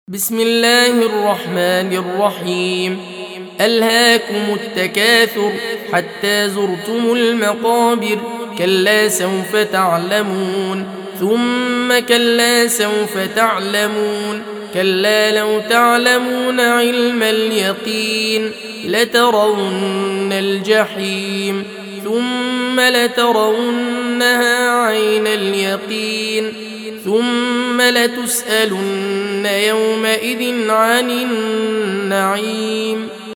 بسم الله الرحمن الرحيم. ألهاكم التكاثر حتى زرتم المقابر، كلا سوف تعلمون ثم كلا سوف تعلمون، كلا لو تعلمون علم اليقين لترون الجحيم ثم لترونها عين اليقين ثم لتسألن يومئذ عن النعيم.